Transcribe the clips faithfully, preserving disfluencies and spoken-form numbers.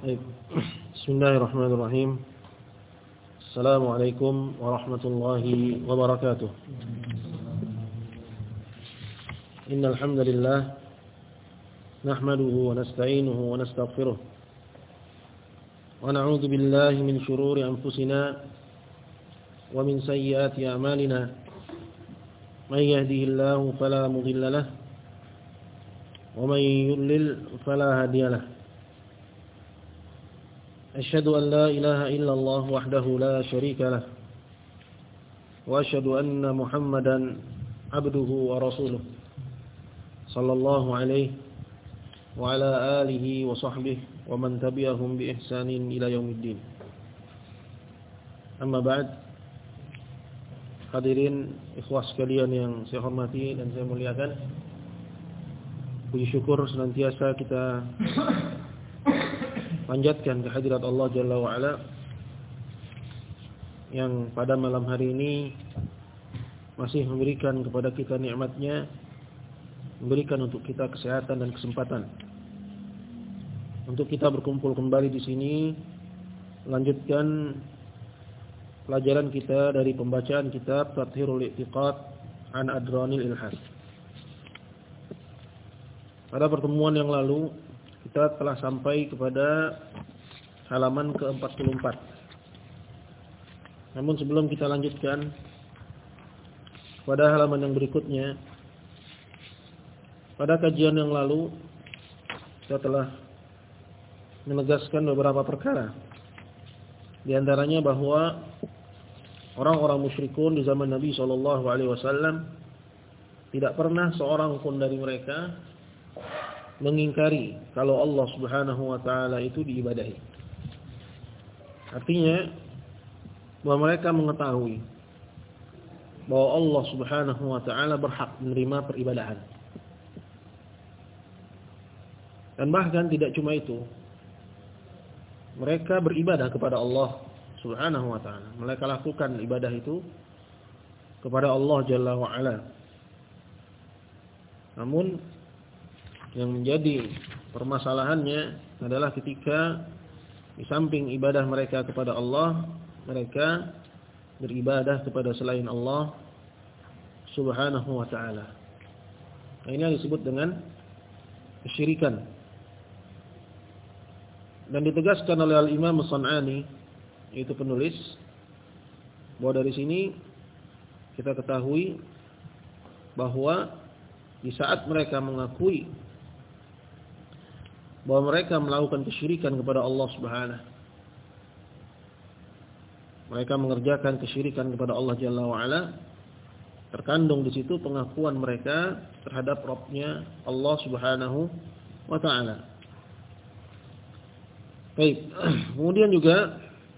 Baik. Bismillahirrahmanirrahim. Assalamualaikum warahmatullahi wabarakatuh. Innal hamdalillah nahmaduhu wa nasta'inuhu wa nastaghfiruh. Wa na'udzu billahi min shururi anfusina wa min sayyiati a'malina. May yahdihillahu fala mudilla lahu wa may yudlil fala hadiya lahu. أشهد أن لا إله إلا الله وحده لا شريك له وأشهد أن محمدا عبده ورسوله صلى الله عليه وعلى آله وصحبه ومن تبعهم بإحسان إلى يوم الدين. أما بعد, hadirin ikhwah sekalian yang saya hormati dan saya muliakan, puji syukur senantiasa kita panjatkan kehadirat Allah Jalla wa'ala yang pada malam hari ini masih memberikan kepada kita nikmatnya, memberikan untuk kita kesehatan dan kesempatan untuk kita berkumpul kembali di sini, melanjutkan pelajaran kita dari pembacaan kitab Tathhirul I'tiqad an Adranil Ilhad. Pada pertemuan yang lalu kita telah sampai kepada halaman ke empat puluh empat. Namun sebelum kita lanjutkan pada halaman yang berikutnya, pada kajian yang lalu kita telah menegaskan beberapa perkara. Di antaranya bahwa orang-orang musyrikun di zaman Nabi shallallahu alaihi wasallam tidak pernah seorang pun dari mereka mengingkari kalau Allah Subhanahu wa taala itu diibadahi. Artinya bahwa mereka mengetahui bahwa Allah Subhanahu wa taala berhak menerima peribadahan. Dan bahkan tidak cuma itu, mereka beribadah kepada Allah Subhanahu wa taala. Mereka lakukan ibadah itu kepada Allah Jalla wa ala. Namun yang menjadi permasalahannya adalah ketika di samping ibadah mereka kepada Allah, mereka beribadah kepada selain Allah Subhanahu wa taala. Nah, ini yang disebut dengan kesyirikan. Dan ditegaskan oleh Al-Imam As-San'ani, yaitu penulis, bahwa dari sini kita ketahui bahwa di saat mereka mengakui bahwa mereka melakukan kesyirikan kepada Allah Subhanahu, mereka mengerjakan kesyirikan kepada Allah Jalla wa ala, terkandung di situ pengakuan mereka terhadap Rabb-nya Allah Subhanahu wa taala. Baik, kemudian juga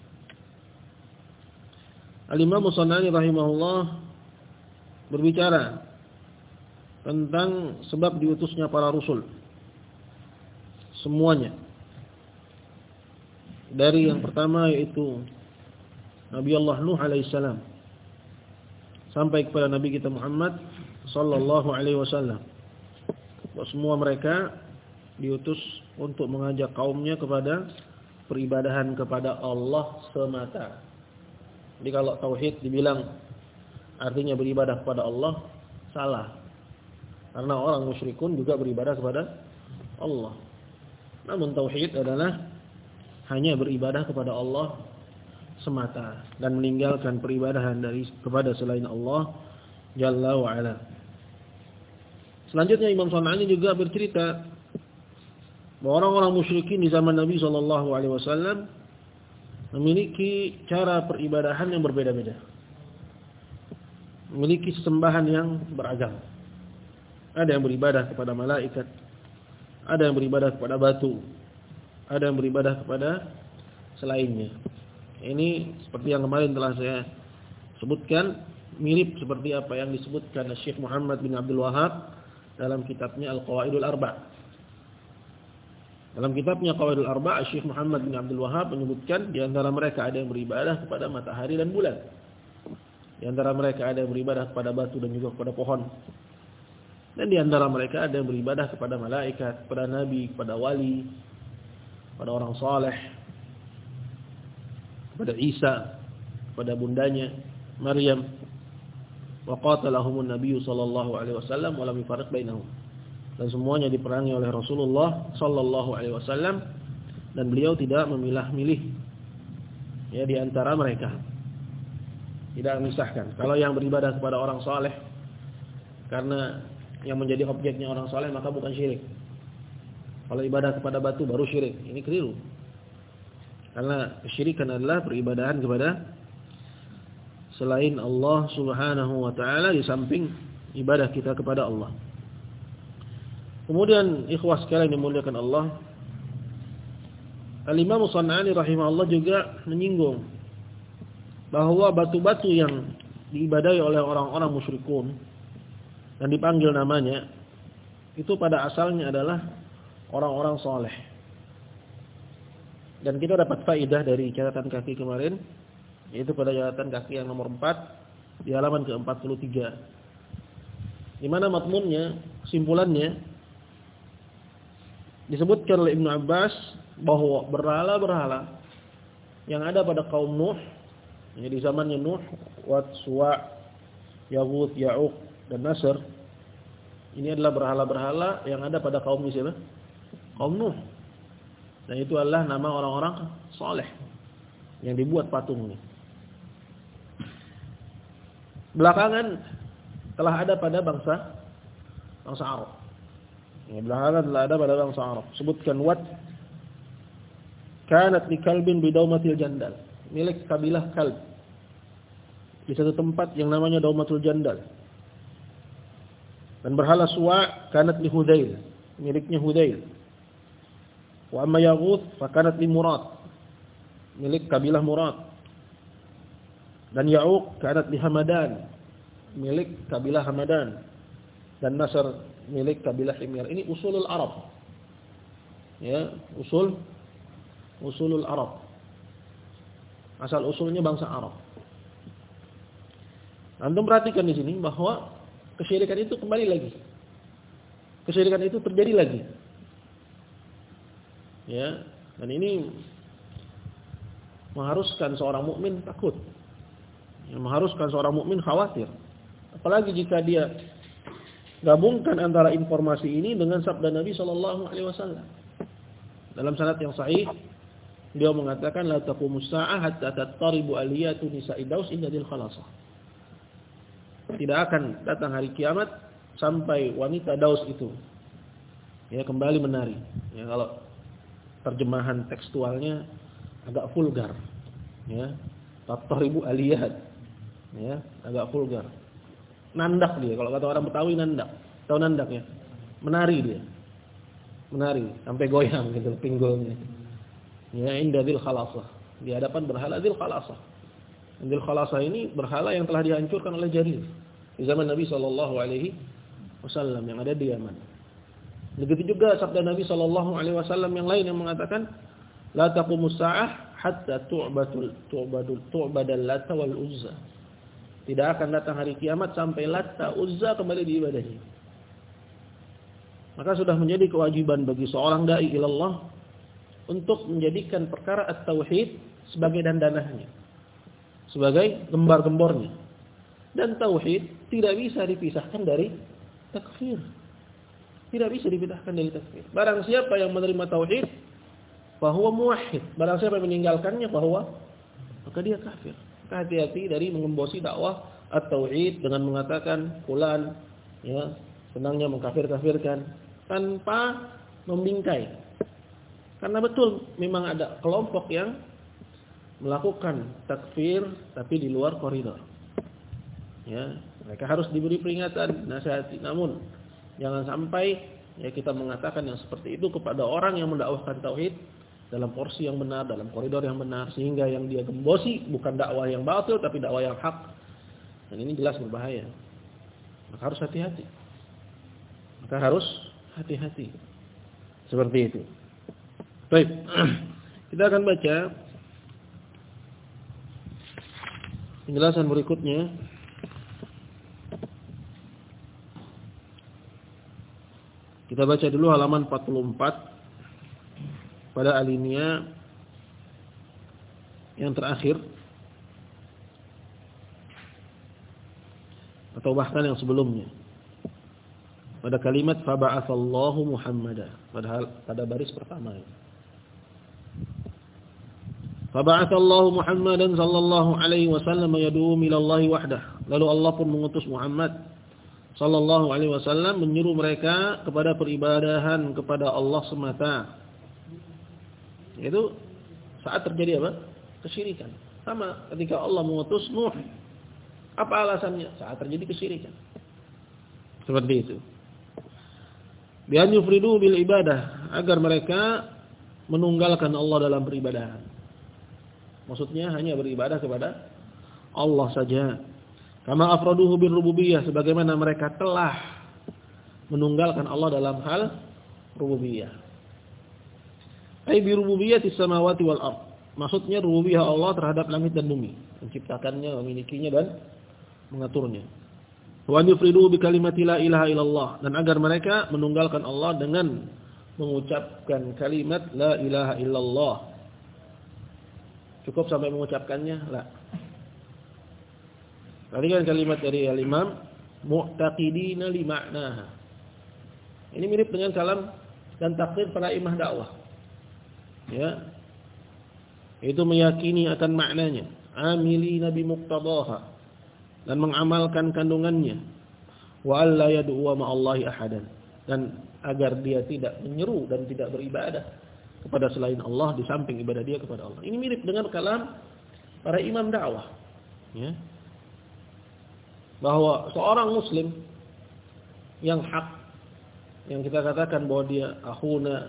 Al-Imam As-San'ani rahimahullah berbicara tentang sebab diutusnya para rasul. Semuanya. Dari yang pertama yaitu Nabi Allah Nuh alaihissalam sampai kepada Nabi kita Muhammad sallallahu alaihi wasallam. Semua mereka diutus untuk mengajak kaumnya kepada peribadahan kepada Allah semata. Jadi kalau tauhid dibilang artinya beribadah kepada Allah, salah. Karena orang musyrikun juga beribadah kepada Allah. Namun tauhid adalah hanya beribadah kepada Allah semata dan meninggalkan peribadahan dari kepada selain Allah Jalla wa ala. Selanjutnya Imam San'ani juga bercerita bahwa orang-orang musyrikin di zaman Nabi sallallahu alaihi wasallam memiliki cara peribadahan yang berbeda-beda. Memiliki sesembahan yang beragam. Ada yang beribadah kepada malaikat, ada yang beribadah kepada batu, ada yang beribadah kepada selainnya. Ini seperti yang kemarin telah saya sebutkan, mirip seperti apa yang disebutkan Syekh Muhammad bin Abdul Wahhab dalam kitabnya Al-Qawaidul Arba'. Dalam kitabnya Qawaidul Arba', Syekh Muhammad bin Abdul Wahhab menyebutkan di antara mereka ada yang beribadah kepada matahari dan bulan. Di antara mereka ada yang beribadah kepada batu dan juga kepada pohon. Dan di antara mereka ada yang beribadah kepada malaikat, kepada nabi, kepada wali. pada orang saleh, kepada Isa, kepada bundanya Maryam. Wa qatalahumun nabiyyu sallallahu alaihi wasallam wa lam yufarriq bainahum. Dan semuanya diperangi oleh Rasulullah sallallahu alaihi wasallam dan beliau tidak memilah-milih ya di antara mereka. Tidak memisahkan. Kalau yang beribadah kepada orang saleh karena yang menjadi objeknya orang saleh maka bukan syirik. Kalau ibadah kepada batu baru syirik. Ini keliru. Karena kesyirikan adalah peribadahan kepada selain Allah Subhanahu wa taala di samping ibadah kita kepada Allah. Kemudian ikhwah sekalian dimuliakan Allah, Al-Imam Shan'ani rahimahullah juga menyinggung bahwa batu-batu yang diibadahi oleh orang-orang musyrikun dan dipanggil namanya itu pada asalnya adalah orang-orang soleh. Dan kita dapat faedah dari catatan kaki kemarin, yaitu pada catatan kaki yang nomor empat di halaman ke empat puluh tiga, di mana matmunnya, kesimpulannya disebutkan oleh Ibnu Abbas bahwa berhala-berhala yang ada pada kaum Nuh, ya di zamannya Nuh, Wad, Suwa, Yaghut, Ya'uq dan Nasr, ini adalah berhala-berhala yang ada pada kaum siapa? Kaum Nuh. Dan itu adalah nama orang-orang soleh yang dibuat patung ini. Belakangan telah ada pada bangsa bangsa Arab. Ya, belakangan telah ada pada bangsa Arab. Sebutkan Wad, kanat li kalbin bidaumatil jandal, milik kabilah Kalb di satu tempat yang namanya Daumatul Jandal. Dan berhala Suwa kanat li Hudail, miliknya Hudail. Wa amma Yaghut fa kanat li Murad, milik kabilah Murad. Dan Ya'uq kanat li Hamadan, milik kabilah Hamadan. Dan Nasr milik kabilah Himyar. Ini usulul Arab. Ya, usul usulul Arab. Asal usulnya bangsa Arab. Antum perhatikan di sini bahwa kesyirikan itu kembali lagi. Kesyirikan itu terjadi lagi. Ya, dan ini mengharuskan seorang mukmin takut. Ya, mengharuskan seorang mukmin khawatir. Apalagi jika dia gabungkan antara informasi ini dengan sabda Nabi sallallahu alaihi wasallam. Dalam sanad yang sahih, beliau mengatakan la taqumus saa'ah hatta tattaribu aliyatu nisa'i Daus illa dil khalasah. Tidak akan datang hari kiamat sampai wanita Daus itu ya kembali menari. Ya, kalau terjemahan tekstualnya agak vulgar, ya, tattaribu aliyat, ya, agak vulgar. Nandak dia, kalau kata orang Betawi nandak. Tahu nandak ya? Menari dia. Menari sampai goyang gitu pinggulnya. Ya, inda dzil khalasah. Di hadapan berhala dzil khalasah. Dzil khalasah ini berhala yang telah dihancurkan oleh Jarir di zaman Nabi sallallahu alaihi wasallam yang ada di Yaman. Begitu juga sabda Nabi sallallahu alaihi wasallam yang lain yang mengatakan la taqumus saa'ah hatta tu'badul tu'badul tu'badal Lata wal Uzza. Tidak akan datang hari kiamat sampai Lata, Uzza kembali diibadahi. Maka sudah menjadi kewajiban bagi seorang dai ilallah untuk menjadikan perkara at-tauhid sebagai dandanannya, sebagai gembar-gembornya. Dan tauhid tidak bisa dipisahkan dari takfir. Tidak bisa dipisahkan dari takfir. Barang siapa yang menerima tauhid, bahwa muwahhid. Barang siapa yang meninggalkannya, bahwa maka dia kafir. Maka hati-hati dari mengembosi dakwah at-tauhid dengan mengatakan fulan ya senangnya mengkafir-kafirkan tanpa membingkai. Karena betul memang ada kelompok yang melakukan takfir tapi di luar koridor. Ya, mereka harus diberi peringatan, nasihati. Namun jangan sampai ya kita mengatakan yang seperti itu kepada orang yang mendakwahkan tauhid dalam porsi yang benar, dalam koridor yang benar, sehingga yang dia gembosi bukan dakwah yang batil tapi dakwah yang hak. Dan ini jelas berbahaya. Maka harus hati-hati. Maka harus hati-hati. Seperti itu. Baik. Kita akan baca penjelasan berikutnya. Kita baca dulu halaman empat puluh empat. pada alinea yang terakhir atau bahkan yang sebelumnya, pada kalimat faba'atsallahu Muhammadan, padahal pada baris pertama ya. Faba'atsallahu Muhammadan sallallahu alaihi wasallam yad'u ilallahi wahdah. Lalu Allah pun mengutus Muhammad sallallahu alaihi wasallam menyeru mereka kepada peribadahan kepada Allah semata. Itu saat terjadi apa? Kesyirikan. Sama ketika Allah mengutus Nuh. Apa alasannya? Saat terjadi kesyirikan. Seperti itu. Bi an yufridu bil ibadah, agar mereka menunggalkan Allah dalam peribadahan. Maksudnya hanya beribadah kepada Allah saja. Kama afraduhu bir rububiyah, sebagaimana mereka telah menunggalkan Allah dalam hal rububiyah. Ai bi rububiyatis samawati wal ard. Maksudnya rububiyah Allah terhadap langit dan bumi, menciptakannya, memilikinya dan mengaturnya. Wa yufridu bi kalimati la ilaha illallah, dan agar mereka menunggalkan Allah dengan mengucapkan kalimat la ilaha illallah. Cukup sampai mengucapkannya? La. Tadi kan kalimat dari al-Imam mu'taqidina li ma'naha. Ini mirip dengan kalam dan takrir para imam dakwah. Ya. Itu meyakini akan maknanya, amilina bi muqtadaha, dan mengamalkan kandungannya, wa alla yad'u ma'allahi ahadan, dan agar dia tidak menyeru dan tidak beribadah kepada selain Allah di samping ibadah dia kepada Allah. Ini mirip dengan kalam para imam dakwah, ya. Bahwa seorang muslim yang hak, yang kita katakan bahwa dia akhuna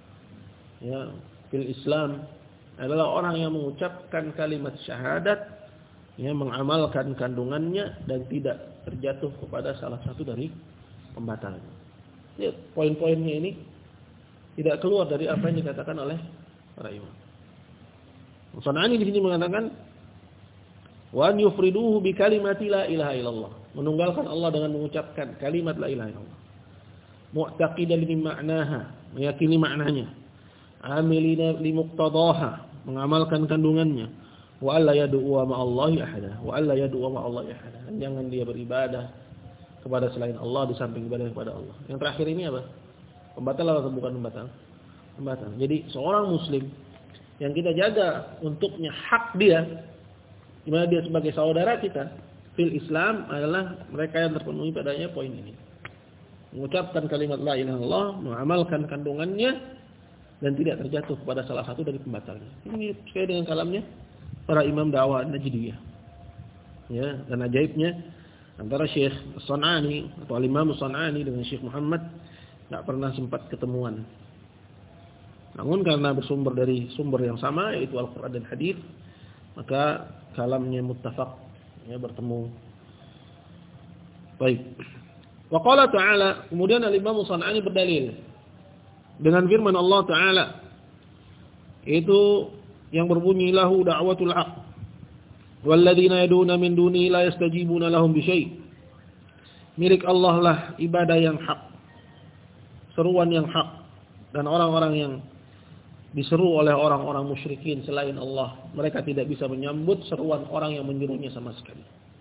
ya fil Islam, adalah orang yang mengucapkan kalimat syahadat, ya, mengamalkan kandungannya dan tidak terjatuh kepada salah satu dari pembatalnya. Ya, poin-poinnya ini tidak keluar dari apa yang dikatakan oleh para imam. Sanani di sini mengatakan wa an yufriduhu bi kalimati la ilaha illallah, menunggalkan Allah dengan mengucapkan kalimat la ilaha illallah. Mu'taqidan li ma'naha, meyakini maknanya. Amilina li muqtadaha, mengamalkan kandungannya. Wa alla yad'u ma'allahi ahada, wa alla yad'u ma'allahi ahada. Jangan dia beribadah kepada selain Allah di samping ibadah kepada Allah. Yang terakhir ini apa? Pembatal atau bukan pembatal? Pembatal. Jadi seorang muslim yang kita jaga untuknya hak dia, di mana dia sebagai saudara kita fil Islam, adalah mereka yang terpenuhi padanya poin ini. Mengucapkan kalimat la ilaha illallah, mengamalkan kandungannya dan tidak terjatuh kepada salah satu dari pembatalnya. Ini sesuai dengan kalamnya para imam dakwah Najdiyah. Ya, dan ajaibnya antara Syekh As-San'ani atau Al-Imam As-San'ani dengan Syekh Muhammad tidak pernah sempat ketemuan. Namun karena bersumber dari sumber yang sama, yaitu Al-Quran dan Hadis, maka kalamnya muttafaq, ya, bertemu. Baik. Wa qala ta'ala, kemudian Al-Imam As-San'ani berdalil dengan firman Allah Ta'ala, itu yang berbunyi lahu da'watul haq walladzina yad'una min dunihi la yastajibuna lahum bisyai'. Milik Allah lah ibadah yang hak, seruan yang hak, dan orang-orang yang diseru oleh orang-orang musyrikin selain Allah, mereka tidak bisa menyambut seruan orang yang menyerunya sama sekali.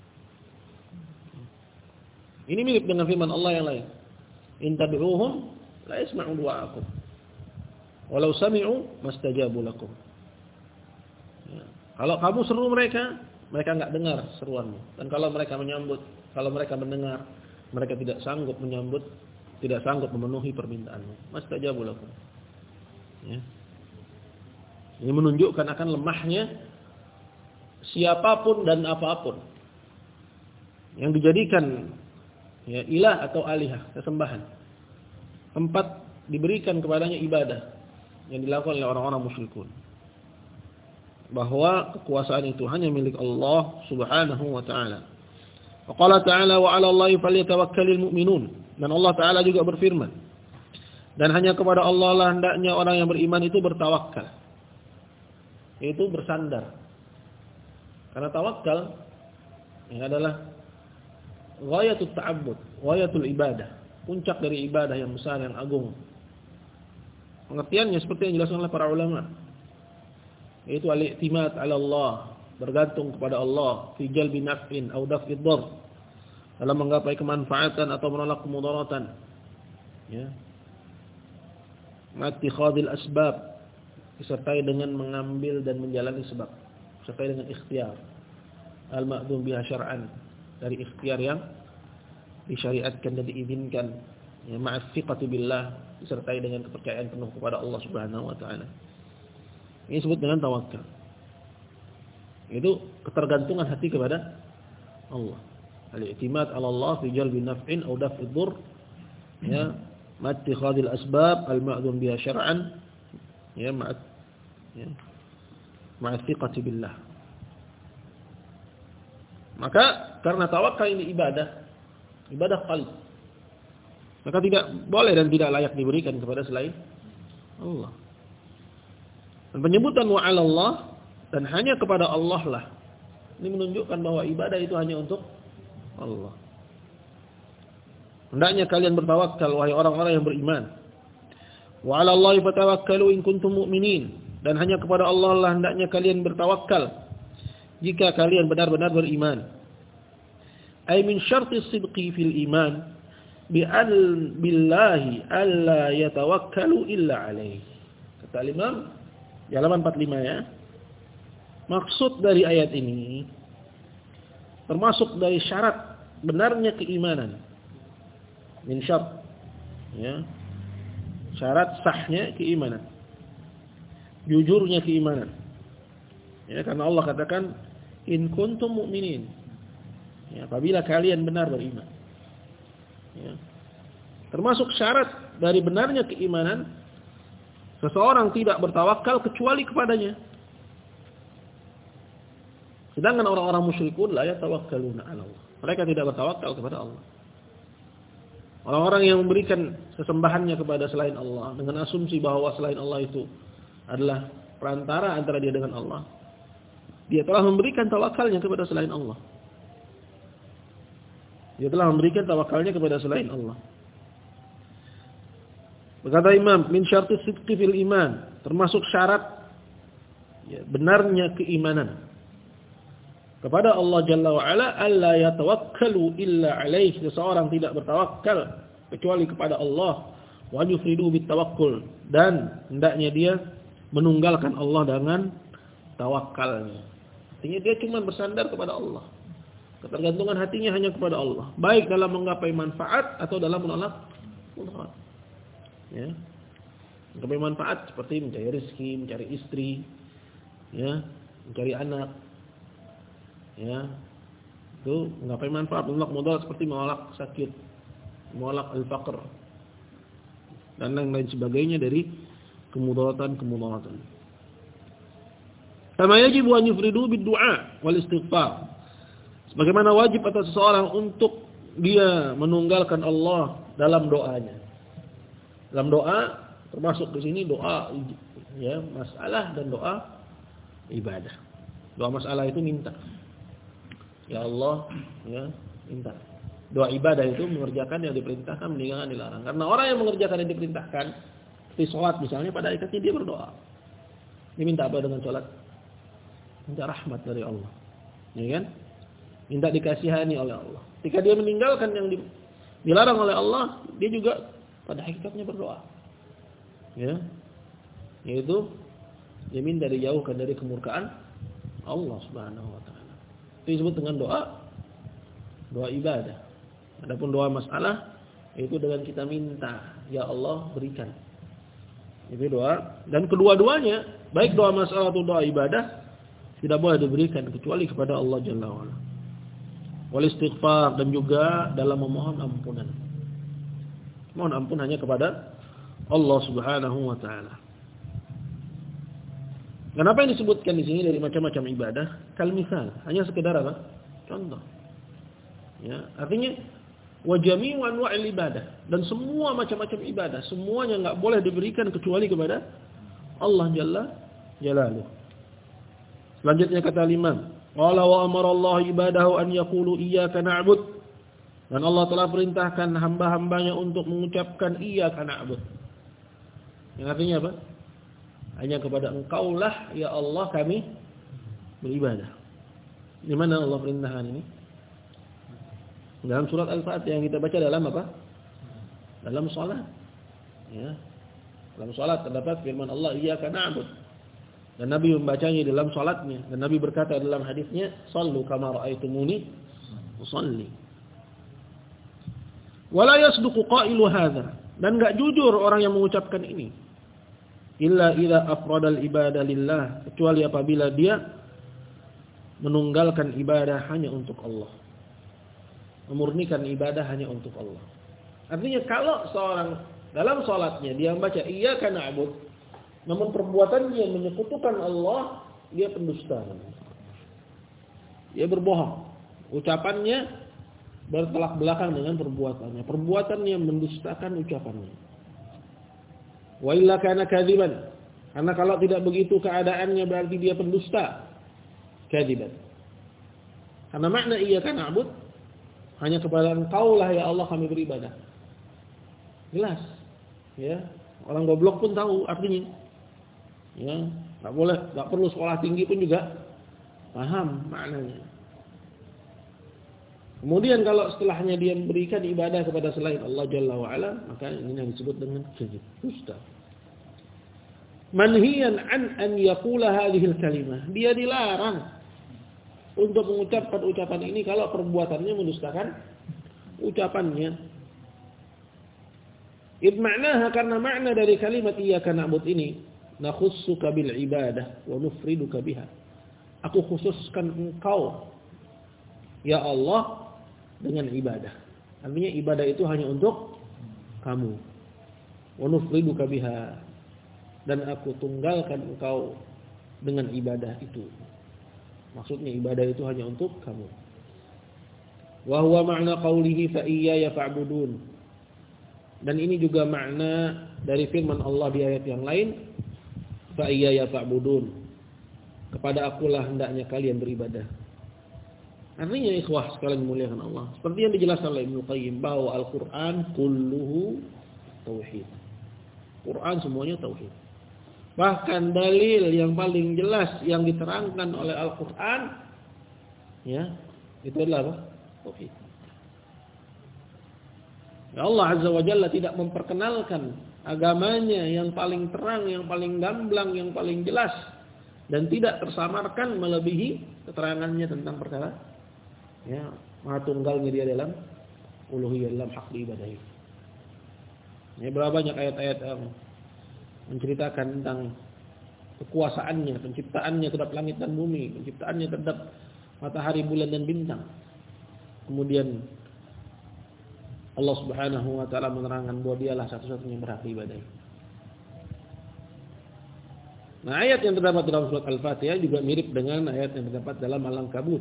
Ini mirip dengan firman Allah yang lain, in tad'uuhum la yasma'u du'aakum walau sami'u mastajabu lakum. Ya. Kalau kamu seru mereka, mereka enggak dengar seruanmu. Dan kalau mereka menyambut, kalau mereka mendengar, mereka tidak sanggup menyambut, tidak sanggup memenuhi permintaanmu. Mastajabu lakum. Ya. Ini menunjukkan akan lemahnya siapapun dan apapun yang dijadikan, ya, ilah atau alihah, sesembahan, tempat diberikan kepadanya ibadah yang dilakukan oleh orang-orang musyrikun. Bahwa kekuasaan itu hanya milik Allah Subhanahu wa taala. Wa qala ta'ala wa 'ala Allahi falyatawakkalul mu'minun. Dan Allah Taala juga berfirman, dan hanya kepada Allah lah hendaknya orang yang beriman itu bertawakal, yaitu bersandar. Karena tawakal ini adalah ghayatul ta'abbud, ghayatul ibadah, puncak dari ibadah yang besar, yang agung. Pengertiannya seperti yang dijelaskan oleh para ulama. Yaitu al-i'timad 'ala Allah, bergantung kepada Allah fi jalbi naf'in aw daf'i dhar, dalam menggapai kemanfaatan atau menolak kemudaratan. Ya. Ma'tikhadil asbab, disertai dengan mengambil dan menjalani sebab, disertai dengan ikhtiar. Al-ma'dzum biha syar'an, dari ikhtiar yang disyariatkan dan diizinkan. Ya, ma'as thiqati billah, disertai dengan kepercayaan penuh kepada Allah Subhanahu wa taala. Ini disebut dengan tawakal. Itu ketergantungan hati kepada Allah. Al-i'timad 'ala Allah fi jalbi naf'in aw daf'i dhurr. Ya, ma'tikhadil asbab al-ma'dzum biha syar'an. Ya, ma'at ya, ma'as thiqati billah. Maka karena tawakal ini ibadah, ibadah qalb, maka tidak boleh dan tidak layak diberikan kepada selain Allah. Dan penyebutan wa 'ala Allah dan hanya kepada Allah lah, ini menunjukkan bahwa ibadah itu hanya untuk Allah. Hendaknya kalian bertawakal wahai orang-orang yang beriman. Wa 'ala Allahi fatawakkalu in kuntum mu'minin, dan hanya kepada Allah lah hendaknya kalian bertawakal jika kalian benar-benar beriman. Ay min syarti sidqi fil iman bi'al billahi alla yatawakkalu illa alaih. Kata Imam di halaman empat puluh lima ya. Maksud dari ayat ini termasuk dari syarat benarnya keimanan. Min syart, ya. Syarat sahnya keimanan. Jujurnya keimanan. Ya, karena Allah katakan in kuntum mu'minin. Ya, apabila kalian benar beriman. Ya. Termasuk syarat dari benarnya keimanan, seseorang tidak bertawakal kecuali kepadanya. Sedangkan orang-orang musyrikun la yatawakkaluna 'ala Allah. Mereka tidak bertawakal kepada Allah. Orang-orang yang memberikan sesembahannya kepada selain Allah dengan asumsi bahwa selain Allah itu adalah perantara antara dia dengan Allah, dia telah memberikan tawakalnya kepada selain Allah. Dia telah memberikan tawakalnya kepada selain Allah. Berkata Imam, min syarti sidqi fil iman, termasuk syarat ya, benarnya keimanan kepada Allah Jalla wa Ala, alla yatawakkalu illa alaih, seseorang tidak bertawakal kecuali kepada Allah, wa yufridu bitawakkul, dan hendaknya dia menunggalkan Allah dengan tawakalnya. Artinya dia cuma bersandar kepada Allah. Ketergantungan hatinya hanya kepada Allah, baik dalam menggapai manfaat atau dalam menolak mudarat. Ya. Menggapai manfaat seperti mencari rezeki, mencari istri, ya, mencari anak. Ya. Itu menggapai manfaat, menolak mudarat seperti menolak sakit, menolak al-faqr dan lain-lain sebagainya dari kemudaratan-kemudaratan. Kama yajibu an yufridu bid-du'a wal istighfar. Sebagaimana wajib atas seseorang untuk dia menunggalkan Allah dalam doanya. Dalam doa termasuk di sini doa ya masalah dan doa ibadah. Doa masalah itu minta. Ya Allah, ya minta. Doa ibadah itu mengerjakan yang diperintahkan, meninggalkan yang dilarang. Karena orang yang mengerjakan yang diperintahkan, seperti sholat misalnya, pada akhirnya dia berdoa. Dia minta apa dengan sholat? Minta rahmat dari Allah. Ya kan? Minta dikasihani oleh Allah. Ketika dia meninggalkan yang dilarang oleh Allah, dia juga pada hakikatnya berdoa. Ya. Yaitu dia minta dijauhkan dari kemurkaan Allah Subhanahu wa taala. Itu disebut dengan doa doa ibadah. Adapun doa masalah itu dengan kita minta, ya Allah berikan. Itu doa, dan kedua-duanya, baik doa masalah atau doa ibadah, tidak boleh diberikan kecuali kepada Allah Jalla wa Ala. Wal istighfar, dan juga dalam memohon ampunan. Mohon ampun hanya kepada Allah Subhanahu wa taala. Kenapa yang disebutkan di sini dari macam-macam ibadah? Kal misal, hanya sekedar apa? Contoh. Ya, artinya wa jami'u anwa'il ibadah, dan semua macam-macam ibadah, semuanya enggak boleh diberikan kecuali kepada Allah Jalla Jalaluhu. Selanjutnya kata Imam, qala wa amara Allah ibadahu an yaqulu iyyaka na'bud. Dan Allah telah perintahkan hamba-hambanya untuk mengucapkan iyyaka na'bud. Yang artinya apa? Hanya kepada Engkaulah ya Allah kami beribadah. Di mana Allah perintahkan ini? Dalam surat Al-Fatihah yang kita baca dalam apa? Dalam salat. Ya. Dalam salat terdapat firman Allah, iyyaka na'budu. Dan Nabi membacanya dalam salatnya. Dan Nabi berkata dalam hadisnya, "Shallu kama ra'aitumuni usalli." Wala yasduqu qailu hadza. Dan enggak jujur orang yang mengucapkan ini. Illa idza afradal ibadah lillah, kecuali apabila dia menunggalkan ibadah hanya untuk Allah. Memurnikan ibadah hanya untuk Allah. Artinya kalau seorang dalam salatnya dia membaca iyyaka na'budu, namun perbuatannya menyekutukan Allah, dia pendusta. Dia berbohong. Ucapannya bertolak belakang dengan perbuatannya. Perbuatannya mendustakan ucapannya. Wa illa kana kadziban. Karena kalau tidak begitu keadaannya berarti dia pendusta. Kadziban. Karena makna iyyaka na'budu, hanya kepada Engkaulah ya Allah kami beribadah. Jelas. Ya, orang goblok pun tahu artinya. Ya, enggak boleh, enggak perlu sekolah tinggi pun juga paham maknanya. Kemudian kalau setelahnya dia memberikan ibadah kepada selain Allah Jalla wa Ala, maka ini yang disebut dengan kadzib, dusta. Manhiyan an an yaqula hadhil kalimah. Dia dilarang untuk mengucapkan ucapan ini kalau perbuatannya mendustakan ucapannya. Ibma'naha, karena makna dari kalimat iyyaka na'budu ini, nakhussuka bil ibadah wa nufriduka biha. Aku khususkan engkau ya Allah dengan ibadah. Artinya ibadah itu hanya untuk kamu. Wa nufriduka biha, dan aku tunggalkan engkau dengan ibadah itu. Maksudnya ibadah itu hanya untuk kamu. Wa huwa ma'na qawlihi fa iyaya fa'budun. Dan ini juga makna dari firman Allah di ayat yang lain, fa iyaya fa'budun. Kepada akulah hendaknya kalian beribadah. Artinya ikhwah sekalian dimuliakan Allah, seperti yang dijelaskan oleh Ibnu Qayyim bahwa Al-Qur'an kulluhu tauhid. Quran semuanya tauhid. Bahkan dalil yang paling jelas yang diterangkan oleh Al-Qur'an, ya, itu adalah apa? Tauhid. Ya Allah Azza wa Jalla tidak memperkenalkan agamanya yang paling terang, yang paling gamblang, yang paling jelas, dan tidak tersamarkan melebihi keterangannya tentang perkara, ya, Maha Tunggalnya dia dalam uluhiyah, dalam hak ibadahi. Ya, berapa banyak ayat-ayat yang menceritakan tentang kekuasaannya, penciptaannya terhadap langit dan bumi, penciptaannya terhadap matahari, bulan dan bintang. Kemudian Allah Subhanahu wa taala menerangkan bahwa dialah satu-satunya yang berhak diibadahi. Nah, ayat yang terdapat dalam surat Al-Fatihah juga mirip dengan ayat yang terdapat dalam Al-Ankabut.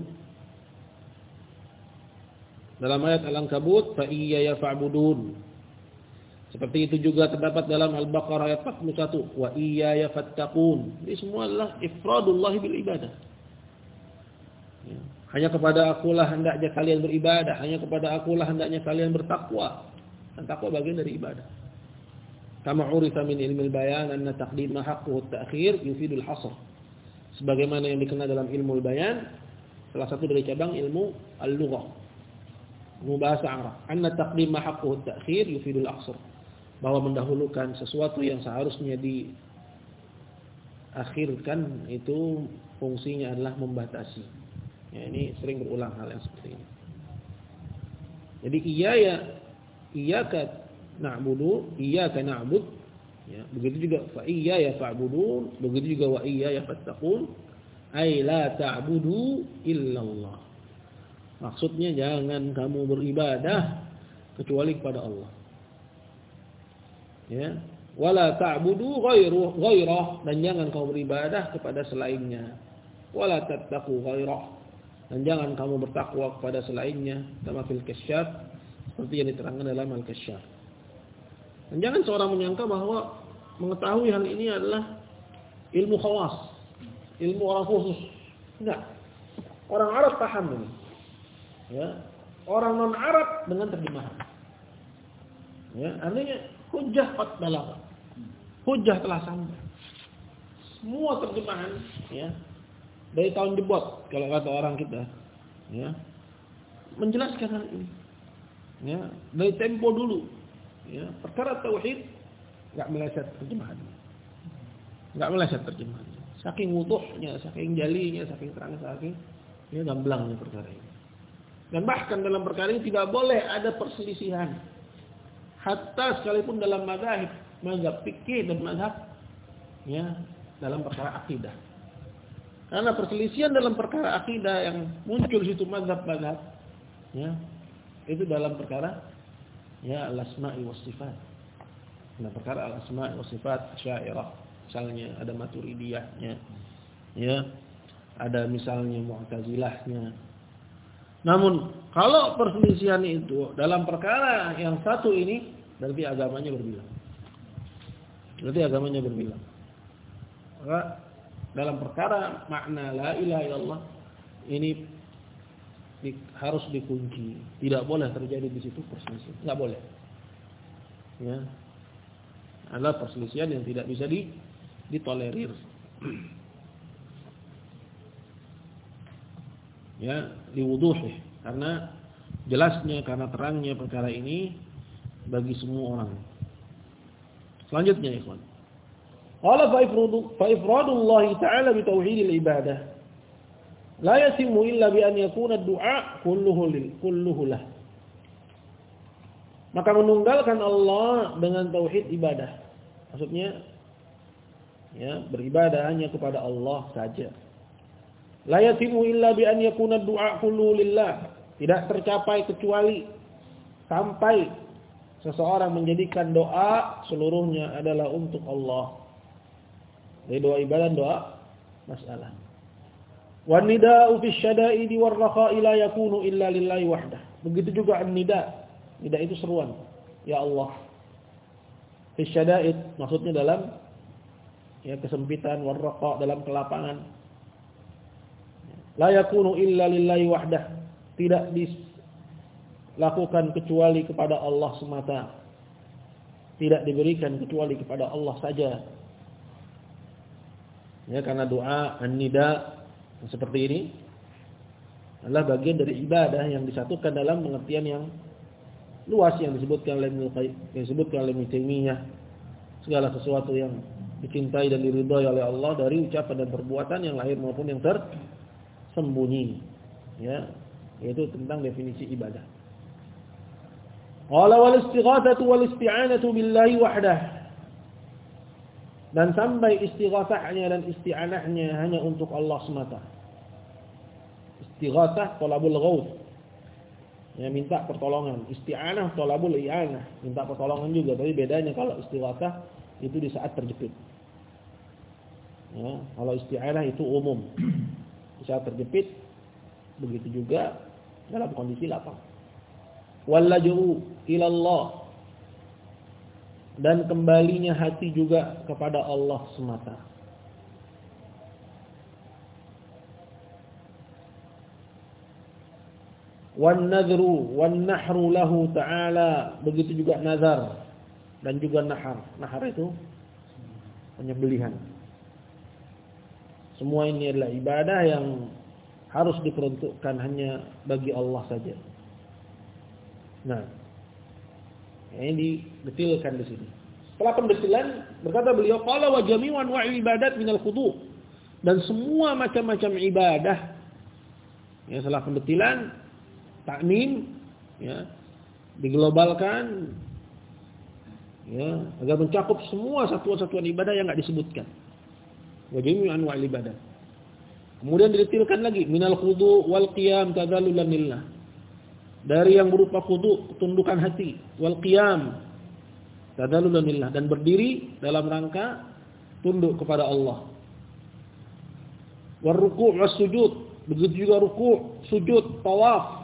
Dalam ayat Al-Ankabut, fa iyaya fa'budun. Seperti itu juga terdapat dalam Al-Baqarah ayat empat puluh satu, wa iyaya fattaqun. Ini semua adalah ifradullah bil ibadah. Ya. Hanya kepada akulah hendaknya kalian beribadah, hanya kepada akulah hendaknya kalian bertakwa. Dan takwa bagian dari ibadah. Kama urifa min ilmil bayan anna taqdim haqquhu at-ta'khir yufidul hasr. Sebagaimana yang dikenal dalam ilmu bayan, salah satu dari cabang ilmu al-lughah, ilmu bahasa Arab, anna taqdim haqquhu at-ta'khir yufidul hasr. Bahwa mendahulukan sesuatu yang seharusnya diakhirkan itu fungsinya adalah membatasi. Ya, ini sering berulang hal yang seperti ini. Jadi iya ya, iyyaka na'budu, iyyaka na'bud, ya, begitu juga fa iya ya fa'budun, begitu juga wa iya ya fattaqun, ay la ta'budu illallah. Maksudnya jangan kamu beribadah kecuali kepada Allah. Ya, wala ta'budu ghairu ghairah, dan jangan kamu beribadah kepada selainnya. Wala tattaqu ghairah, dan jangan kamu bertakwa kepada selainnya, kama fil Kasyaf, seperti yang diterangkan dalam Al-Kasyaf. Dan jangan seorang menyangka bahwa mengetahui hal ini adalah ilmu khawas, ilmu orang khusus. Enggak. Orang Arab paham ini. Ya. Orang non-Arab dengan terjemahan. Ya, artinya hujjah qad balagha. hujjah telah sampai. Semua terjemahan ya dari tahun jebot kalau kata orang kita ya menjelaskan hal ini. Ya, dari tempo dulu ya, perkara tauhid enggak meleset terjemahannya. Enggak meleset terjemahannya. Saking wuduhnya, saking jalinya, saking terang, saking ya gamblangnya perkara ini. Dan bahkan dalam perkara ini tidak boleh ada perselisihan. Hatta sekalipun dalam mazhab, mazhab fikih dan mazhab ya dalam perkara akidah. Karena perselisihan dalam perkara akidah yang muncul situ mazhab-mazhab ya, itu dalam perkara ya al-asma'i was sifat. Dalam perkara al-asma'i was sifat Asy'ariyah, misalnya ada Maturidiyahnya ya, ada misalnya Mu'tazilahnya. Namun kalau perselisihan itu dalam perkara yang satu ini, berarti agamanya berbeda. Berarti agamanya berbeda. Maka dalam perkara makna la ilaha illallah ini di, harus dikunci. Tidak boleh terjadi di situ perselisihan. Enggak boleh. Ya. Adalah perselisihan yang tidak bisa di, ditolerir. Ya, liwuduhih, karena jelasnya, karena terangnya perkara ini bagi semua orang. Selanjutnya, ikhwan. Qala fa ifradu fa ifradullah ta'ala bi tauhidil ibadah la yasimu illa bi an yakuna ad-du'a kulluhu lil kulluhu lah. Maka menunggalkan Allah dengan tauhid ibadah. Maksudnya ya, beribadah hanya kepada Allah saja. La yatimu illa bi an yakuna ad-du'a kullu lillah. Tidak tercapai kecuali sampai seseorang menjadikan doa seluruhnya adalah untuk Allah. Dari doa ibadah, doa masalah. Wan nida'u fi syada'idi war rakha'i la yakunu illa lillahi wahdah. Begitu juga an-nida'. Nida itu seruan. Ya Allah. Fi syada'id maksudnya dalam ya kesempitan, war rakha' dalam kelapangan. La yakunu illa lillahi wahdah. Tidak dilakukan kecuali kepada Allah semata. Tidak diberikan kecuali kepada Allah saja. Ya, karena doa an-nida seperti ini adalah bagian dari ibadah yang disatukan dalam pengertian yang luas yang disebutkan oleh yang disebutkan oleh Ibnu Taimiyah. Segala sesuatu yang dicintai dan diridhai oleh Allah dari ucapan dan perbuatan yang lahir maupun yang tersembunyi. Ya, yaitu tentang definisi ibadah. Qala wal istighatsatu wal isti'anatu billahi wahdah. Dan sampai istighatsahnya dan isti'anahnya hanya untuk Allah semata. Istighatsah talabul ghauth. Ya, minta pertolongan. Isti'anah talabul i'anah, minta pertolongan juga, tapi bedanya kalau istighatsah itu di saat terjepit. Ya, kalau isti'anah itu umum. Di saat terjepit, begitu juga dalam kondisi lapang. Wallaju ila Allah, dan kembalinya hati juga kepada Allah semata. Wan nadhru wan nahru lahu ta'ala, begitu juga nazar dan juga nahar. Nahar itu penyembelihan. Semua ini adalah ibadah yang harus diperuntukkan hanya bagi Allah saja. Nah, ini didetilkan di sini. Setelah pendetilan berkata beliau, qala wa jami'u anwa'il ibadat minal khudu', dan semua macam-macam ibadah ya, setelah pendetilan takmim ya, diglobalkan ya, agar mencakup semua satuan-satuan ibadah yang enggak disebutkan. Wa jami'u anwa'il ibadat. Kemudian didetilkan lagi minal khudu' wal qiyam tadallulan lillah. Dari yang berupa khudu', ketundukan hati, wal qiyam tadallulan lillah, dan berdiri dalam rangka tunduk kepada Allah. War ruku' was sujud, begitu juga ruku', sujud, tawaf.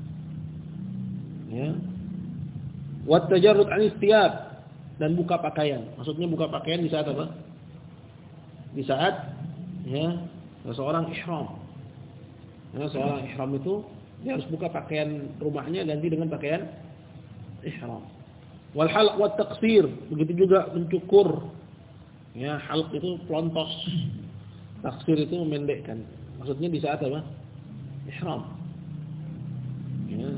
Ya. Wat tajarrud 'an istiyab, dan buka pakaian. Maksudnya buka pakaian di saat apa? Di saat ya, seseorang ihram. Ya, seorang ihram itu dia harus buka pakaian rumahnya ganti dengan pakaian ihram. Wal halq wat taqsir, begitu juga mencukur Ya, halq itu pelontos. Taksir itu memendekkan. Maksudnya di saat apa? Ihram. Ya.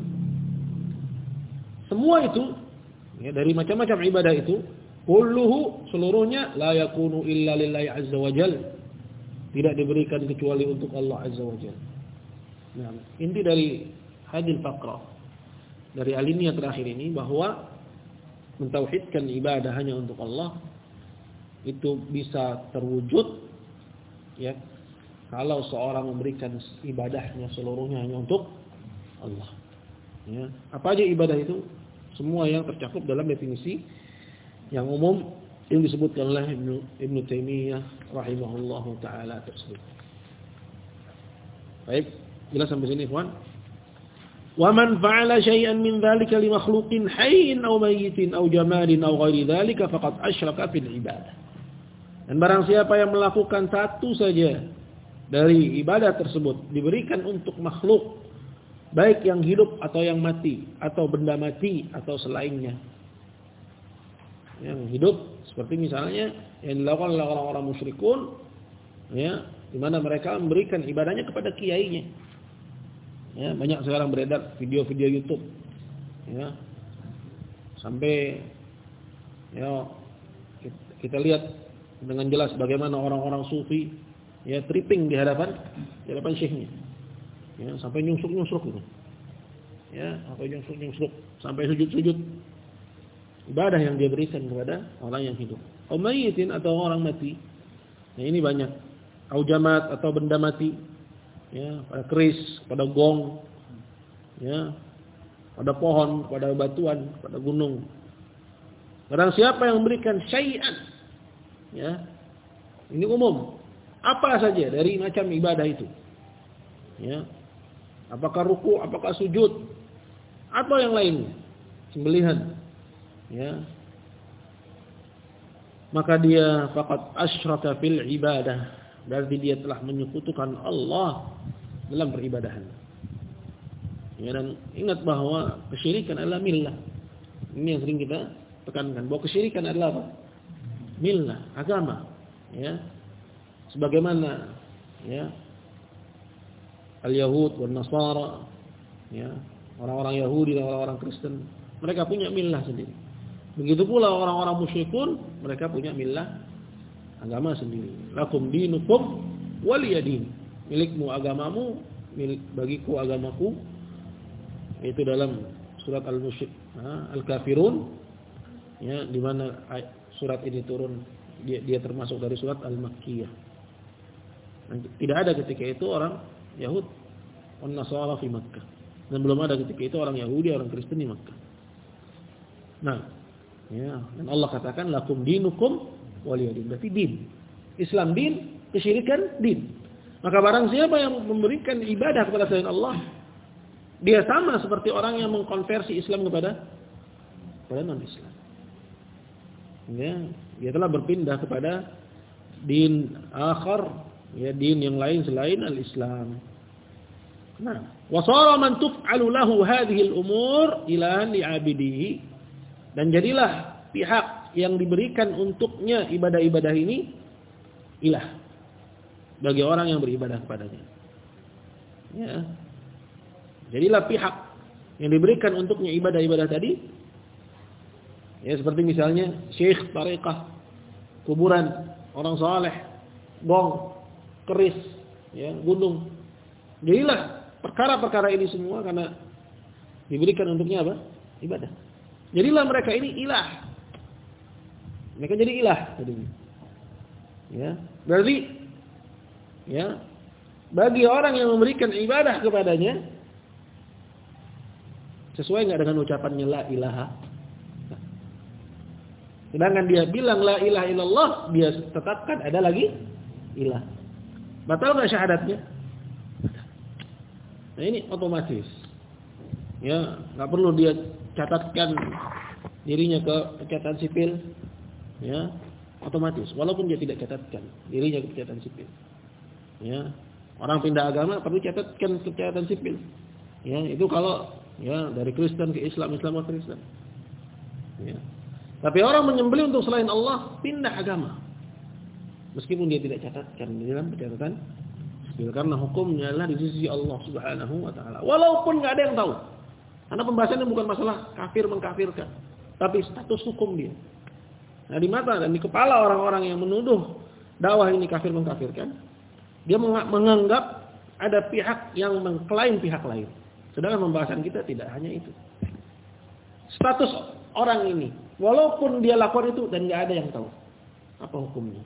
Semua itu ya, dari macam-macam ibadah itu, kulluhu seluruhnya la yakunu illa lillahi azza wajal. Tidak diberikan kecuali untuk Allah azza wajal. Nah, inti dari hadil faqrah dari alinea terakhir ini bahwa mentauhidkan ibadah hanya untuk Allah itu bisa terwujud ya kalau seorang memberikan ibadahnya seluruhnya hanya untuk Allah. Ya, apa aja ibadah itu? Semua yang tercakup dalam definisi yang umum yang disebutkan oleh Ibnu Ibnu Taimiyah rahimahullahu taala tersebut. Baik, jelas sampai sini, ikhwan? Wa man fa'ala syai'an min dzalika li makhluqin hayyin aw mayyitin aw jamalin aw ghairi dzalika faqad asyraka fil ibadah. Dan barang siapa yang melakukan satu saja dari ibadah tersebut diberikan untuk makhluk, baik yang hidup atau yang mati, atau benda mati atau selainnya. Yang hidup seperti misalnya yang dilakukan oleh orang-orang musyrikun, ya, di mana mereka memberikan ibadahnya kepada kiainya. Ya, banyak sekarang beredar video-video YouTube, ya, sampai ya kita lihat dengan jelas bagaimana orang-orang sufi ya tripping di hadapan di hadapan syekhnya. Ya, sampai nyungsuk-nyungsuk gitu. Ya, sampai nyungsuk-nyungsuk, sampai sujud-sujud. Ibadah yang dia berikan kepada orang yang hidup. Au mayyitin atau orang mati. Ya, ini banyak. Au jamat atau benda mati. Ya, pada keris, pada gong. Ya, pada pohon, pada batuan, pada gunung. Barang siapa yang memberikan syai'an, ya, ini umum. Apa saja dari macam ibadah itu. Ya. Apakah ruku, apakah sujud, atau yang lainnya, sembelihan. Ya. Maka dia faqad asyraka fil ibadah. Berarti dia telah menyekutukan Allah dalam peribadahan. Ya, dan ingat bahwa kesyirikan adalah millah. Ini yang sering kita tekankan, bahwa kesyirikan adalah apa? Millah, agama, ya. Sebagaimana ya al-Yahud dan Nasara, ya, orang-orang Yahudi dan orang-orang Kristen, mereka punya millah sendiri. Begitu pula orang-orang musyrikun, mereka punya millah, agama sendiri. Lakum dinukum waliyadin. Milikmu agamamu, milik bagiku agamaku. Itu dalam surat Al-Musyrik, Al-Kafirun, ya, di mana surat ini turun, dia, dia termasuk dari surat Al-Makkiyah. Tidak ada ketika itu orang Yahud dan Nasara di Makkah. Dan belum ada ketika itu orang Yahudi, orang Kristen di Makkah. Nah, ya, dan Allah katakan lakum dinukum waliyadin. Berarti din. Islam din, kesyirikan din. Maka barang siapa yang memberikan ibadah kepada selain Allah, dia sama seperti orang yang mengkonversi Islam kepada kepada non-Islam. Ya, dia telah berpindah kepada din akhar, ya, din yang lain selain al-Islam. Nah, wa sara man tuf'alu lahu hadhihi al-umur ilahan li'abidihi. Dan jadilah pihak yang diberikan untuknya ibadah-ibadah ini ilah bagi orang yang beribadah kepadanya. Ya. Jadilah pihak yang diberikan untuknya ibadah-ibadah tadi, ya, seperti misalnya syekh, tarekat, kuburan, orang saleh, gong, keris, ya, gunung. Jadilah perkara-perkara ini semua karena diberikan untuknya apa? Ibadah. Jadilah mereka ini ilah. Mereka jadi ilah. Ya, berarti, ya, bagi orang yang memberikan ibadah kepadanya, sesuai nggak dengan ucapannya la ilaha? Sedangkan dia bilang la ilaha illallah, dia tetapkan ada lagi ilah. Batal nggak syahadatnya? Nah, ini otomatis. Ya, nggak perlu dia catatkan dirinya ke catatan sipil, ya, otomatis. Walaupun dia tidak catatkan dirinya ke catatan sipil, ya, orang pindah agama perlu catatkan ke catatan sipil. Ya, itu kalau ya dari Kristen ke Islam, Islam ke Kristen. Ya. Tapi orang menyembelih untuk selain Allah, pindah agama. meskipun dia tidak catatkan di dalam catatan sipil, karena hukumnya adalah di sisi Allah Subhanahu wa taala. Walaupun enggak ada yang tahu. Karena pembahasannya bukan masalah kafir mengkafirkan, tapi status hukum dia. Nah, di mata dan di kepala orang-orang yang menuduh dakwah ini kafir mengkafirkan, dia menganggap ada pihak yang mengklaim pihak lain. Sedangkan pembahasan kita tidak hanya itu. Status orang ini, walaupun dia lakukan itu dan nggak ada yang tahu apa hukumnya.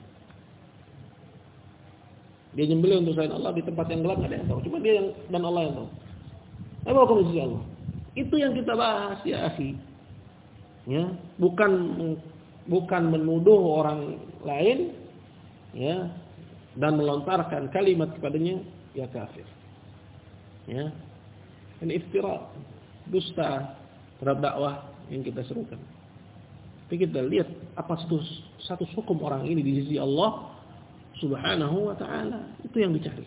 Dia nyembelih untuk selain Allah di tempat yang gelap, nggak ada yang tahu. Cuma dia yang, dan Allah yang tahu. Apa hukum di sisi Allah? Itu yang kita bahas ya akhi. Ya, bukan bukan menuduh orang lain, ya, dan melontarkan kalimat kepadanya ya kafir. Ya. Ini iftira, dusta terhadap dakwah yang kita serukan. Tapi kita lihat apa status status hukum orang ini di sisi Allah Subhanahu wa taala, itu yang dicari.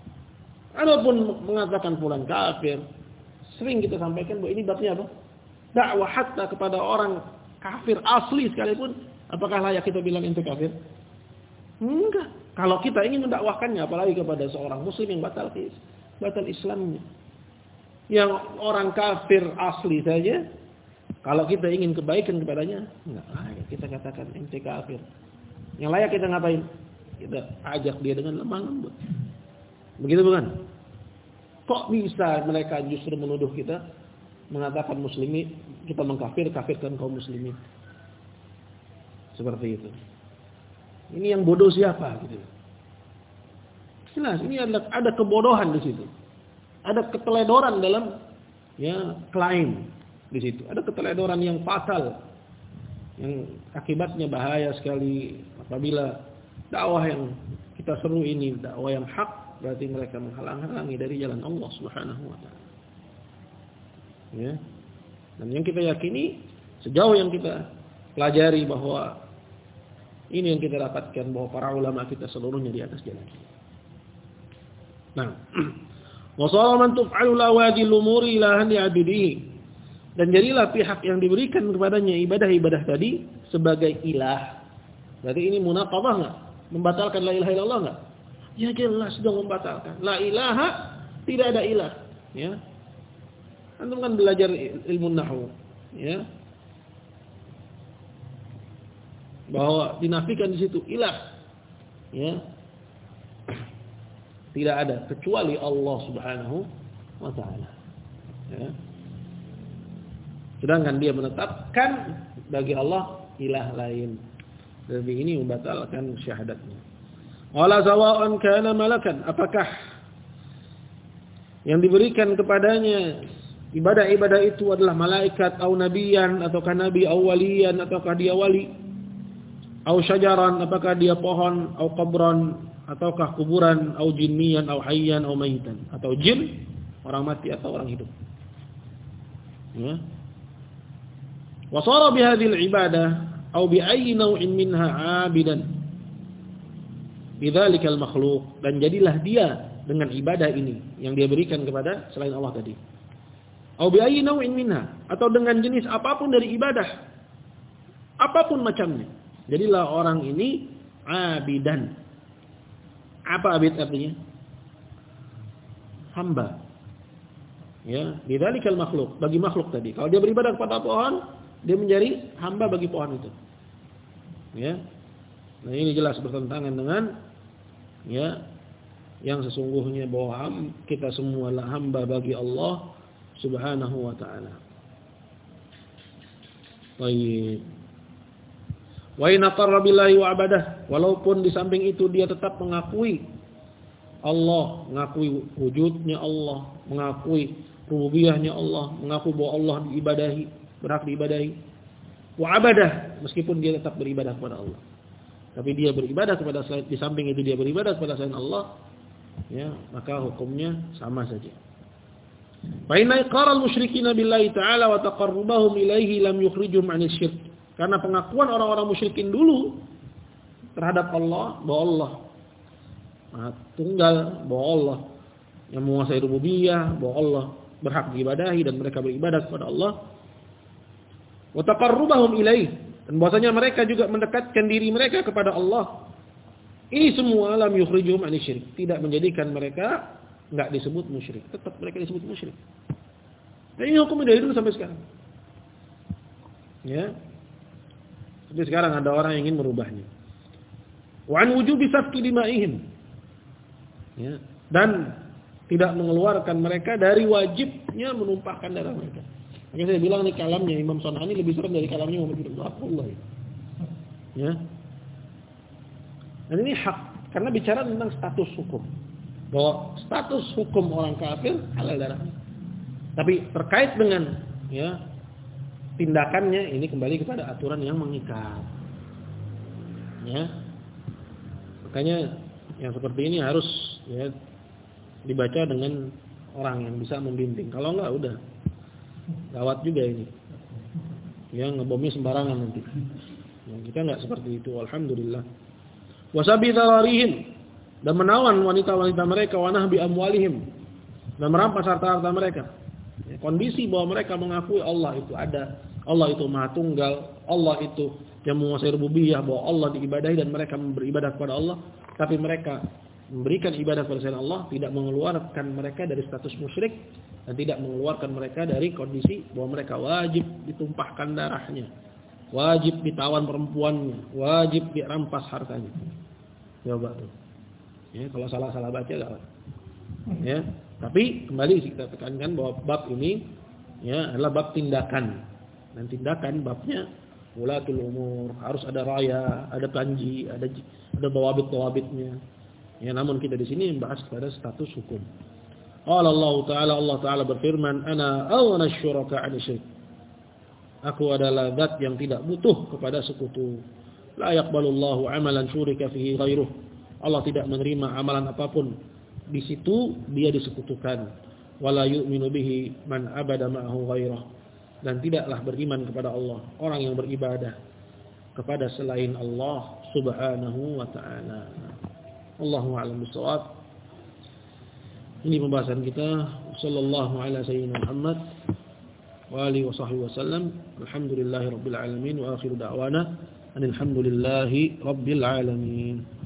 Adapun mengatakan fulan kafir, sering kita sampaikan bahwa ini babnya apa? Dakwah hatta kepada orang kafir asli sekalipun, apakah layak kita bilang ente kafir? Enggak. Kalau kita ingin mendakwahkannya, apalagi kepada seorang muslim yang batal batal Islamnya. Yang orang kafir asli saja, kalau kita ingin kebaikan kepadanya, enggak layak kita katakan ente kafir. Yang layak kita ngapain? Kita ajak dia dengan lemah lembut. Begitu bukan? Kok bisa mereka justru menuduh kita mengatakan muslimi, kita mengkafir, kafirkan kaum muslimin. Seperti itu. Ini yang bodoh siapa gitu. Jelas ini ada ada kebodohan di situ. Ada keteledoran dalam ya klaim di situ. Ada keteledoran yang fatal yang akibatnya bahaya sekali apabila dakwah yang kita seru ini dakwah yang hak, berarti mereka menghalang-halangi dari jalan Allah Subhanahu wa taala. Ya. Dan yang kita yakini sejauh yang kita pelajari bahwa ini yang kita dapatkan bahwa para ulama kita seluruhnya di atas jalan. Nah, wa sara man tuf'alu lawadi lumuri ilahan li'abidihi. Dan jadilah pihak yang diberikan kepadanya ibadah-ibadah tadi sebagai ilah. Berarti ini munaqadhah enggak? Membatalkan la ilaha illallah enggak? Ya jelas dong membatalkan. La ilaha, tidak ada ilah, ya. Antum kan belajar ilmu nahwu, ya. Bahwa dinafikan di situ ilah, ya. Tidak ada kecuali Allah Subhanahu wa taala. Ya. Sedangkan dia menetapkan bagi Allah ilah lain. Lebih ini membatalkan syahadatnya. Wala sawa'an kana malakan, apakah yang diberikan kepadanya ibadah-ibadah itu adalah malaikat atau nabiyan ataukah nabi atau waliyan ataukah dia wali, atau syajaran apakah dia pohon, atau qabran ataukah kuburan, atau jinniyan atau hayyan atau mayitan, atau jin orang mati atau orang hidup. Ya. Wa sara bi hadhil ibadah atau bi ayyi naw'in minha 'abidan bidzalikal makhluq, dan jadilah dia dengan ibadah ini yang dia berikan kepada selain Allah tadi. Atau bi ayyi naw'in minha, atau dengan jenis apapun dari ibadah, apapun macamnya. Jadilah orang ini abidan. Apa abid artinya? Hamba. Ya, bidzalikal makhluk, bagi makhluk tadi. Kalau dia beribadah kepada pohon, dia menjadi hamba bagi pohon itu. Ya. Nah, ini jelas bertentangan dengan ya yang sesungguhnya bahwa kita semua adalah hamba bagi Allah Subhanahu wa taala. Baik. Wa in aqarra billahi wa abadah, walaupun di samping itu dia tetap mengakui Allah, mengakui wujudnya Allah, mengakui rububiyahnya Allah, mengaku bahwa Allah diibadahi, berhak diibadahi. Wa abadah, meskipun dia tetap beribadah kepada Allah. Tapi dia beribadah kepada selain, di samping itu dia beribadah kepada selain Allah, ya, maka hukumnya sama saja. Fa inna iqraral musyrikina billahi ta'ala wa taqarrubahum ilaihi lam yukhrijuhum 'anil syirk. Karena pengakuan orang-orang musyrikin dulu terhadap Allah, bahwa Allah Maha Tunggal, bahwa Allah yang menguasai rububiyah, bahwa Allah berhak diibadahi dan mereka beribadah kepada Allah. Wa taqarrubahum ilaihi, dan bahwasanya mereka juga mendekatkan diri mereka kepada Allah. Ini semua lam yukhrijuhum ani syirik, tidak menjadikan mereka enggak disebut musyrik, tetap mereka disebut musyrik. Dan ini hukum dari dulu sampai sekarang. Ya. Sampai sekarang ada orang yang ingin merubahnya. Wa an wujubi safki dima'ihim. Ya. Dan tidak mengeluarkan mereka dari wajibnya menumpahkan darah mereka. Makanya saya bilang nih kalamnya Imam San'ani lebih serem dari kalamnya Muhammad bin Abdullah. Ya. Dan ini hak karena bicara tentang status hukum. Bahwa status hukum orang kafir halal darahnya. Tapi terkait dengan ya tindakannya ini kembali kepada aturan yang mengikat. Ya. Makanya yang seperti ini harus ya dibaca dengan orang yang bisa membimbing. Kalau enggak udah gawat juga ini. Ya ngebomnya sembarangan nanti. Ya, kita enggak seperti itu alhamdulillah. Wasabi dararihim dan menawan wanita-wanita mereka wa nahbi amwalihim dan merampas harta-harta mereka. Ya, kondisi bahwa mereka mengakui Allah itu ada, Allah itu Maha Tunggal, Allah itu yang menguasai rububiyah, bahwa Allah diibadahi dan mereka beribadah kepada Allah, tapi mereka memberikan ibadah kepada selain Allah, tidak mengeluarkan mereka dari status musyrik dan tidak mengeluarkan mereka dari kondisi bahwa mereka wajib ditumpahkan darahnya, wajib ditawan perempuannya, wajib dirampas hartanya. Coba tuh. Ya, kalau salah-salah baca enggak. Ya, tapi kembali kita tekankan bahwa bab ini ya adalah bab tindakan. Dan tindakan babnya ulatul umur, harus ada raya, ada panji, ada ada dawabit-dawabitnya. Ya, namun kita di sini membahas pada status hukum. Qala Allah Ta'ala, Allah Ta'ala berfirman, "Ana aghna asy-syuraka 'an syirk." Aku adalah zat yang tidak butuh kepada sekutu. La yaqbalullahu 'amalan syurika fihi ghairuh. Allah tidak menerima amalan apapun di situ dia disekutukan. Wala yu'minu bihi man abada ma'ahu ghairah. Dan tidaklah beriman kepada Allah orang yang beribadah kepada selain Allah Subhanahu wa ta'ala. Allahu a'lam bishawab. Ini pembahasan kita. Sallallahu ala sayyidina Muhammad wa alihi wa sahbihi wasallam. Alhamdulillahirabbil alamin wa akhiru da'wana alhamdulillahi rabbil alamin.